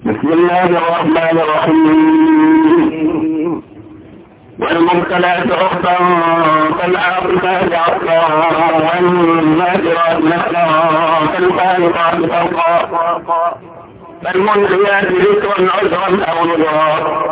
بسم الله الرحمن الرحيم. والمرسلات عرفا فالعاصفات عصفا والناشرات نشرا فالفارقات فرقا فالملقيات ذكرا عذرا او نذرا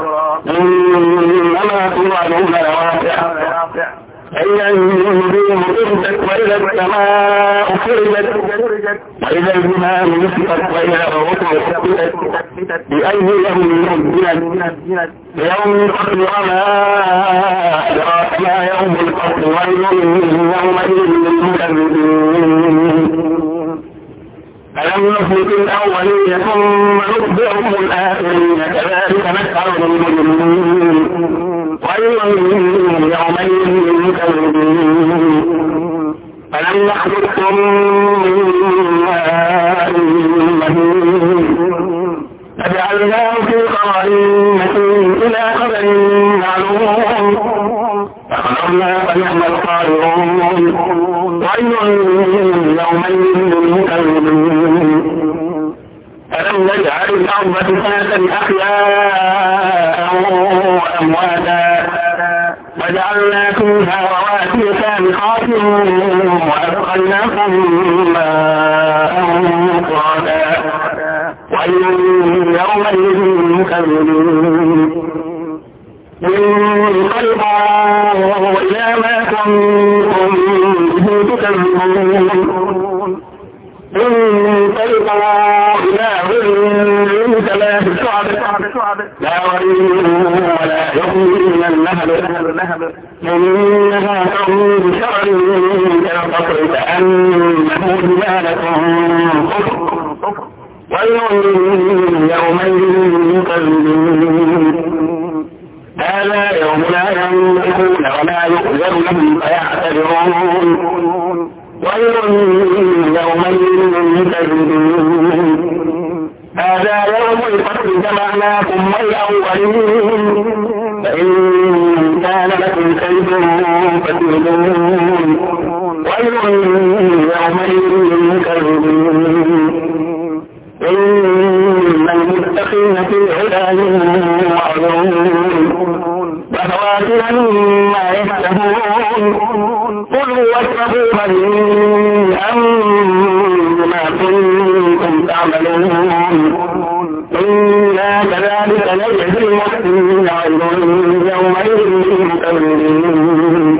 انما توعدون لواقع فإذا النجوم طرقت وإذا السماء فرجت وإذا الجبال نسفت وإذا الرسل ثبتت بأي يوم نزلت يوم الفصل وما أدراك ما يوم الفصل ويل يومئذ للمكذبين. ألم نهلك الأولين ثم نتبعهم الآخرين كذلك نفعل بالمجرمين ويل يومئذ للمكذبين. ألم نخلقكم من ماء مهين فجعلناه في قرار مكين إلى قدر معلوم فخلقنا فنعم القادرون ويل يومئذ للمكذبين. ألم نجعل الأرض كفاتا أحياء وأمواتا وجعلنا فيها رواسي سابقات وأدخلناكم ماء فراتا ويل يومئذ للمكذبين. انقلبوا إلى ما كنتم به تكذبون انطلقوا إلى ظل ثلاث شعب لا وريد ولا يغني من اللهب إنها ترمي بشرر كالقصر كأنه جمالة صفر ويل يومئذ للمكذبين. هذا يوم لا ينطقون ولا يؤذن لهم فيعتذرون ويل يومئذ للمكذبين. هذا يوم الفصل جمعناكم والأولين فإن كان لكم كيد فكيدون ويل يومئذ للمكذبين. إن المتقين في عداد وعيون وفواكه مما يشتهون كلوا واشربوا هنيئا بما كنتم تعملون إنا كذلك نجزي المحسنين ويل يومئذ للمكذبين.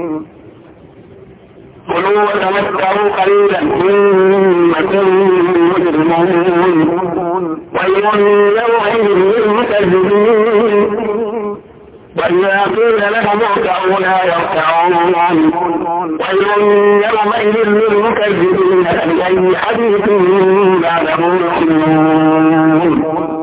كلوا وتمتعوا قليلا إنكم مجرمون ويل يومئذ للمكذبين. وإذا قيل لهم اركعوا لا يركعون ويل يومئذ للمكذبين فبأي حديث بعده يؤمنون.